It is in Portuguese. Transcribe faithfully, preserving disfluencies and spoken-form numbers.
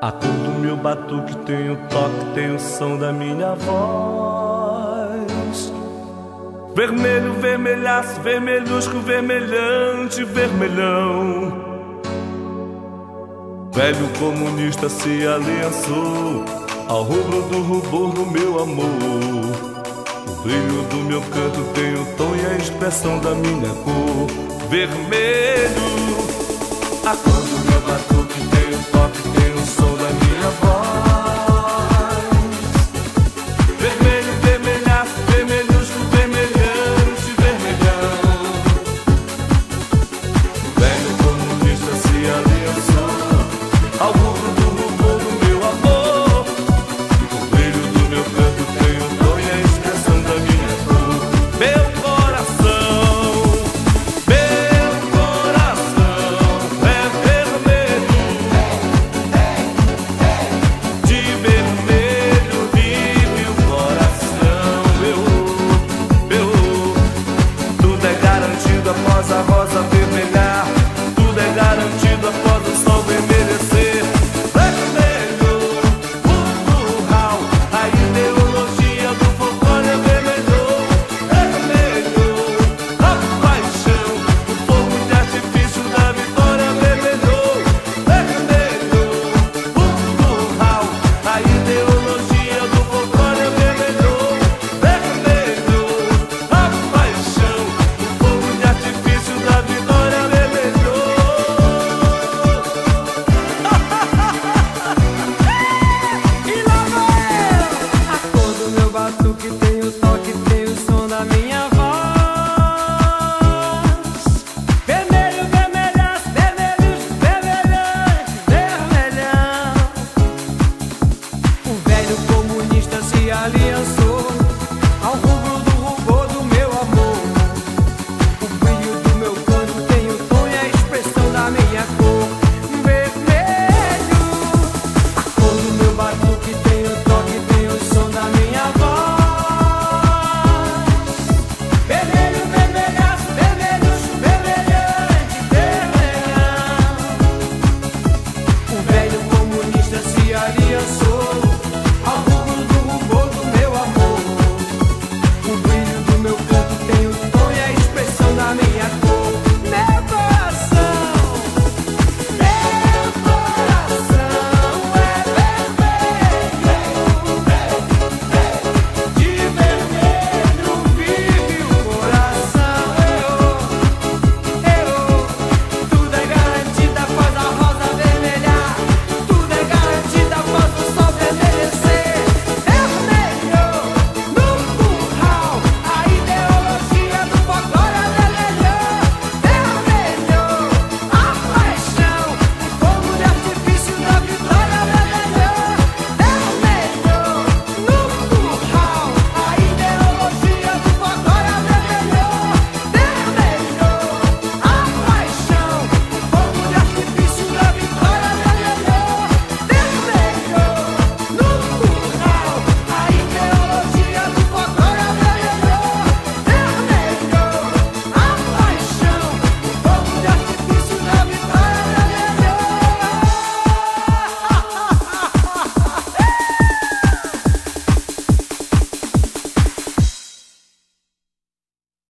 A cor do meu batuque tem o toque, tem o som da minha voz. Vermelho, vermelhaço, vermelhusco, vermelhante, vermelhão. Velho comunista se aliançou ao rubro do rubor do meu amor. O brilho do meu canto tem o tom e a expressão da minha cor. Vermelho, a cor do meu batuque tem o toque, tem o som da minha voz. Vermelho, vermelhaço, vermelhusco, vermelhante, vermelhão. O velho comunista se aliançou ao